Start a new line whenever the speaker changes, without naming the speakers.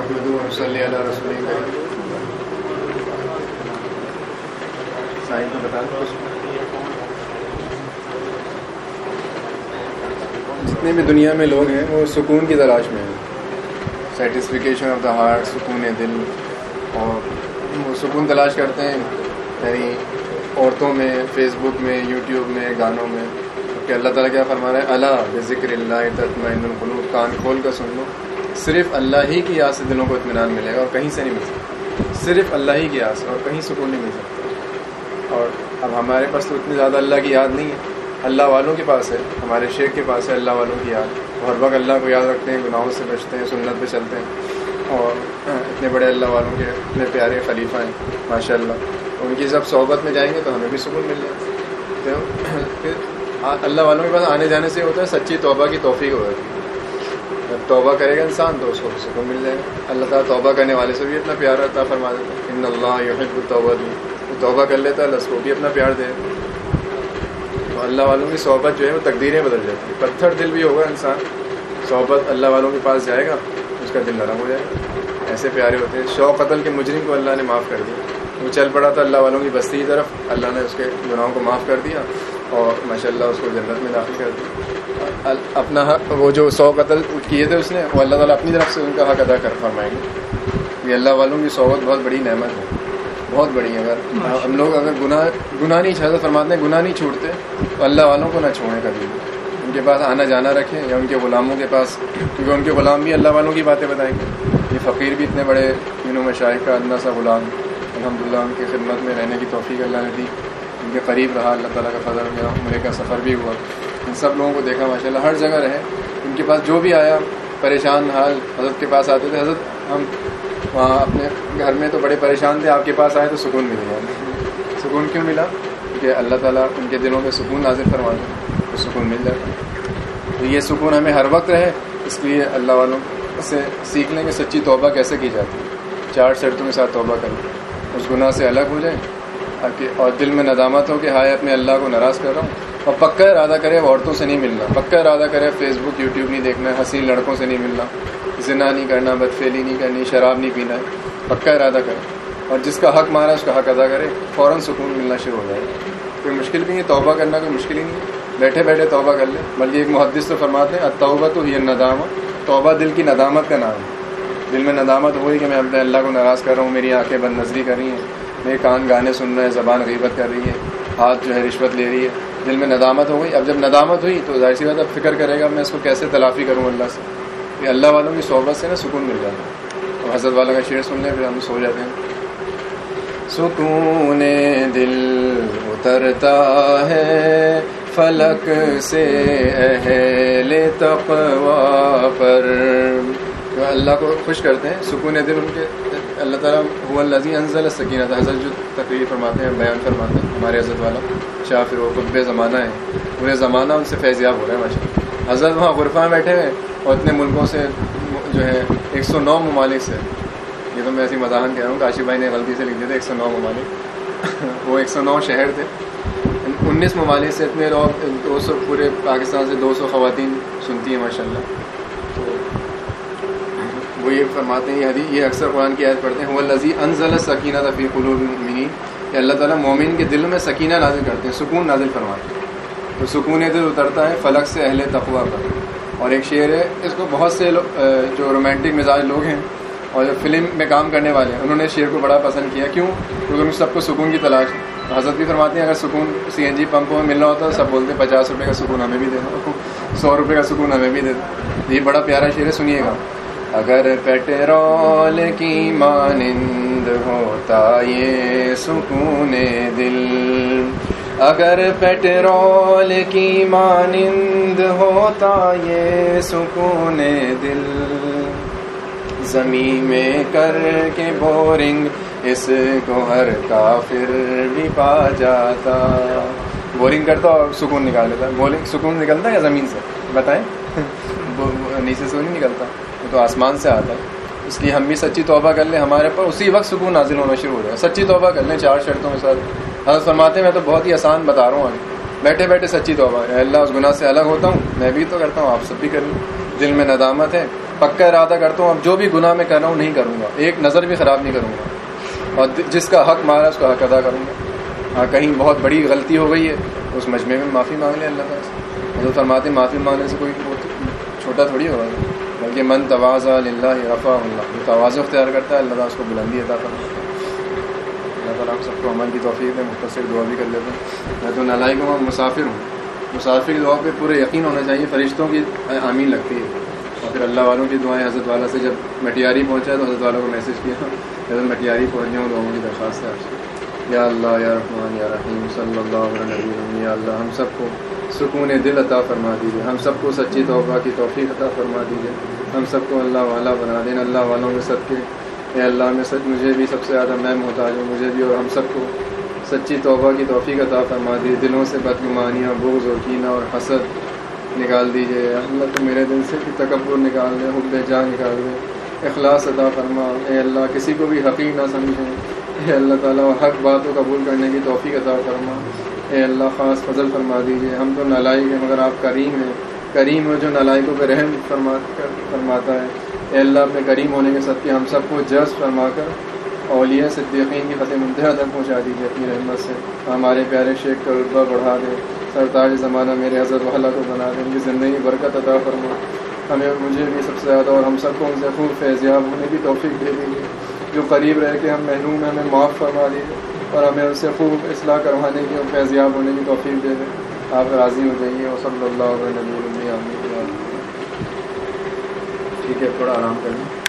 نحمده ونصلي على رسوله الكريم. سائن کو بتا دو. جتنے بھی دنیا میں لوگ ہیں وہ سکون کی تلاش میں ہیں. سیٹسفیکیشن آف دا ہارٹ، سکون دل، اور وہ سکون تلاش کرتے ہیں یعنی عورتوں میں، فیس بک میں، یوٹیوب میں، گانوں میں. کہ اللہ تعالیٰ کیا فرما رہا ہے؟ الا بذکر اللہ تطمئن القلوب. کان کھول کر سن لو، صرف اللہ ہی کی یاد سے دلوں کو اطمینان ملے گا اور کہیں سے نہیں مل سکتا. صرف اللہ ہی کی یاد سے اور کہیں سکون نہیں مل سکتا. اور اب ہمارے پاس تو اتنی زیادہ اللہ کی یاد نہیں ہے. اللہ والوں کے پاس ہے، ہمارے شیخ کے پاس ہے اللہ والوں کی یاد. وہ ہر وقت اللہ کو یاد رکھتے ہیں، گناہوں سے بچتے ہیں، سنت پہ چلتے ہیں، اور اتنے بڑے اللہ والوں کے اتنے پیارے خلیفہ ہیں ماشاء اللہ. ان کی جب صحبت میں جائیں گے تو ہمیں بھی سکون مل جائے گا. پھر اللہ والوں کے پاس آنے جانے سے ہوتا ہے سچی توبہ کی توفیق ہو جاتی ہے. جب توبہ کرے گا انسان تو اس کو سکون مل جائے گا. اللہ تعالیٰ توبہ کرنے والے سے بھی اتنا پیار عطا فرما دیتا ہے. ان اللہ یحب التوابین. توبہ کر لیتا ہے اللہ اس کو بھی اپنا پیار دے. تو اللہ والوں کی صحبت جو ہے وہ تقدیریں بدل جاتی ہیں. پتھر دل بھی ہوگا انسان، صحبت اللہ والوں کے پاس جائے گا اس کا دل نرم ہو جائے گا. ایسے پیارے ہوتے ہیں. شوق قتل کے مجرم کو اللہ نے معاف کر دیا. وہ چل پڑا تھا اللہ والوں کی بستی کی طرف، اللہ نے اس کے گناہوں کو معاف کر دیا اور ماشاءاللہ اس کو جنت میں داخل کر دیا. اپنا حق، وہ جو 100 قتل کیے تھے اس نے، وہ اللہ تعالیٰ اپنی طرف سے ان کا حق ادا کر فرمائیں گے. یہ اللہ والوں کی صحبت بہت بڑی نعمت ہے، بہت بڑی. اگر ہم لوگ اگر گناہ نہیں چھوڑتے، فرماتے ہیں گناہ نہیں چھوڑتے تو اللہ والوں کو نہ چھوڑیں کبھی. ان کے پاس آنا جانا رکھیں یا ان کے غلاموں کے پاس، کیونکہ ان کے غلام بھی اللہ والوں کی باتیں بتائیں گے. یہ فقیر بھی اتنے بڑے مشائخ کا ادنا سا غلام، الحمدللہ ان کی خدمت میں رہنے کی توفیق اللہ نے دی. ان کے قریب رہا، اللہ تعالیٰ کا فضل ہوا، عمرے کا سفر بھی ہوا. ان سب لوگوں کو دیکھا ماشاءاللہ، ہر جگہ رہے. ان کے پاس جو بھی آیا پریشان حال حضرت کے پاس آتے تھے. حضرت ہم وہاں اپنے گھر میں تو بڑے پریشان تھے، آپ کے پاس آئے تو سکون مل گیا. سکون کیوں ملا؟ کیونکہ اللہ تعالیٰ ان کے دلوں میں سکون نازل فرما دے تو سکون مل جاتا. تو یہ سکون ہمیں ہر وقت رہے، اس لیے اللہ والوں سے سیکھ لیں کہ سچی توبہ کیسے کی جاتی ہے. 4 شرطوں کے ساتھ توبہ کریں، اس گناہ سے الگ ہو جائیں اور دل میں ندامت ہو کہ ہائے اپنے اللہ کو ناراض کر رہا ہوں. اور پکا ارادہ کرے عورتوں سے نہیں ملنا، پکا ارادہ کرے فیس بک یوٹیوب نہیں دیکھنا ہے، حسین لڑکوں سے نہیں ملنا، زنا نہیں کرنا، بدفعلی نہیں کرنی، شراب نہیں پینا ہے. پکا ارادہ کرے اور جس کا حق مارا اس کا حق ادا کرے، فوراً سکون ملنا شروع ہو جائے گا. کوئی مشکل بھی نہیں، توبہ کرنا کوئی مشکل ہی نہیں ہے. بیٹھے بیٹھے توبہ کر لیں. بلکہ ایک محدث تو فرماتے ہیں التوبۃ ہی الندامہ. توبہ دل کی ندامت کا نام ہے. دل میں ندامت ہوئی کہ میں اپنے اللہ کو ناراض کر رہا ہوں، میری آنکھیں بد نظری کر رہی ہیں، میرے کان گانے سن رہے ہیں، زبان غیبت کر رہی ہے، ہاتھ جو ہے رشوت لے رہی ہے. دل میں ندامت ہو گئی. اب جب ندامت ہوئی تو ظاہر سی بات اب فکر کرے گا میں اس کو کیسے تلافی کروں اللہ سے. یہ اللہ والوں کی صحبت سے نا سکون مل جاتا ہے. اور حضرت والا کا شعر سن لیں پھر ہم سو جاتے ہیں. سکون دل اترتا ہے فلک سے اہل تقوی پر. جو اللہ کو خوش کرتے ہیں سکون دل ان کے. اللہ تعالیٰ هو الذی انزل السکینہ. حضرت جو تقریر فرماتے ہیں، بیان فرماتے ہیں ہمارے حضرت والا شاہ پھر وہ قطب زمانہ ہیں، پورے زمانہ ان سے فیضیاب ہو رہے ہیں ماشاء اللہ. حضرت وہاں غرفہ میں بیٹھے ہوئے اور اتنے ملکوں سے جو ہے 109 ممالک سے. یہ تو میں ایسی مزاحن کہہ رہا ہوں، کاشی بھائی نے غلطی سے لکھ دیے تھے 109 ممالک. وہ 109 شہر تھے. 19 ممالک سے اتنے لوگ، 200 پورے پاکستان سے 200 خواتین سنتی ہیں ماشاء اللہ. وہ یہ فرماتے ہیں یہ اکثر قرآن کی آیت پڑھتے ہیں هو الذی انزل السکینۃ فی قلوب المؤمنین. کہ اللہ تعالیٰ مومن کے دل میں سکینہ نازل کرتے ہیں، سکون نازل فرماتے ہیں. تو سکون دل اترتا ہے فلک سے اہل تقوی پر. اور ایک شعر ہے، اس کو بہت سے جو رومانٹک مزاج لوگ ہیں اور جو فلم میں کام کرنے والے ہیں انہوں نے شعر کو بڑا پسند کیا. کیوں؟ کیونکہ ان سب کو سکون کی تلاش ہے. حضرت بھی فرماتے ہیں اگر سکون CNG پمپوں میں ملنا ہوتا ہے سب بولتے 50 روپے کا سکون ہمیں بھی دے دو، 100 روپے کا سکون ہمیں بھی دے دو. یہ بڑا پیارا شعر ہے، سنیے گا. اگر پیٹرول کی مانند ہوتا یہ سکون دل، اگر پیٹرول کی مانند ہوتا یہ سکون دل، زمین میں کر کے بورنگ اس کو ہر کافر بھی پا جاتا. بورنگ کرتا اور سکون نکال لیتا. بورنگ سکون نکلتا ہے یا زمین سے بتائیں؟ نیچے سے نہیں نکلتا، وہ تو آسمان سے آتا ہے. اس لیے ہم بھی سچی توبہ کر لیں، ہمارے پر اسی وقت سکون نازل ہونا شروع ہو جائے. سچی توبہ کر لیں 4 شرطوں کے ساتھ. حضرت فرماتے ہیں میں تو بہت ہی آسان بتا رہا ہوں آگے. بیٹھے بیٹھے سچی توبہ، اللہ اس گناہ سے الگ ہوتا ہوں، میں بھی تو کرتا ہوں، آپ سب بھی کر لیں. دل میں ندامت ہے پکا ارادہ کرتا ہوں اب جو بھی گناہ میں کر رہا ہوں نہیں کروں گا, ایک نظر بھی خراب نہیں کروں گا, اور جس کا حق مارا اس کا حق ادا کروں گا. ہاں کہیں بہت بڑی غلطی ہو گئی ہے اس مجمع میں معافی مانگ لیں اللہ تعالیٰ سے. حضرت فرماتے ہیں معافی مانگنے سے کوئی چھوٹا تھوڑی ہوگا, بلکہ من تواضع للہ رفعہ اللہ, جو تواضع اختیار کرتا ہے اللہ تعالیٰ اس کو بلندی عطا کرتا ہے. اللہ تعالیٰ ہم سب کو عمل کی توفیق ہے. مختصر دعا بھی کر لیتے ہیں. میں تو نالائق ہوں, مسافر ہوں. مسافر کی دعا پہ پورے یقین ہونا چاہیے, فرشتوں کی آمین لگتی ہے. اور پھر اللہ والوں کی دعائیں, حضرت والا سے جب مٹیاری پہنچا تو حضرت والوں کو میسج کیا حضرت مٹیاری پہنچ جاؤں, دعاؤں کی درخواست ہے آپ سے. یا اللہ یا رحمان یا رحیم صلی اللہ علیہ وسلم. یا اللہ ہم سب کو سکون دل عطا فرما دیجیے, ہم سب کو سچی توبہ کی توفیق عطا فرما دیجیے, ہم سب کو اللہ والا بنا دیں. اللہ والوں کے صدقے اے اللہ میں سچ مجھے بھی سب سے زیادہ میں محتاج ہوں, مجھے بھی اور ہم سب کو سچی توبہ کی توفیق عطا فرما دیجیے. دلوں سے بدگمانیاں, بغض اور کینہ اور حسد نکال دیجیے. اللہ تو میرے دل سے تکبر نکال دے, حب جاں نکال دے, اخلاص عطا فرما. اے اللہ کسی کو بھی حقیر نہ سمجھیں. اے اللہ تعالیٰ حق بات کو قبول کرنے کی توفیق عطا فرما. اے اللہ خاص فضل فرما دیجیے. ہم تو نالائق ہیں مگر آپ کریم ہیں, کریم ہو جو نالائقوں پہ رحم فرماتا ہے. اے اللہ اپنے کریم ہونے کے صدقے ہم سب کو جذب فرما کر اولیاء صدیقین کی ختم منتہا تک پہنچا دیجیے اپنی رحمت سے. ہمارے پیارے شیخ کا رتبہ بڑھا دیں, سرتاج زمانہ میرے حضرت والا کو بنا دیں, ان کی زندگی برکت عطا فرما. ہمیں مجھے بھی سب سے زیادہ اور ہم سب کو ان سے خوب فیضیاب ہونے کی توفیق دے دیجیے. جو قریب رہ کے ہم محروم ہیں ہمیں معاف فرما دیجیے, اور ہمیں ان سے خوب اصلاح کروانے کی اور فیضیاب ہونے کی توفیق دے دیں. آپ راضی ہو جائیے. اور صلی اللہ علیہ وسلم. ٹھیک ہے, تھوڑا آرام کریں.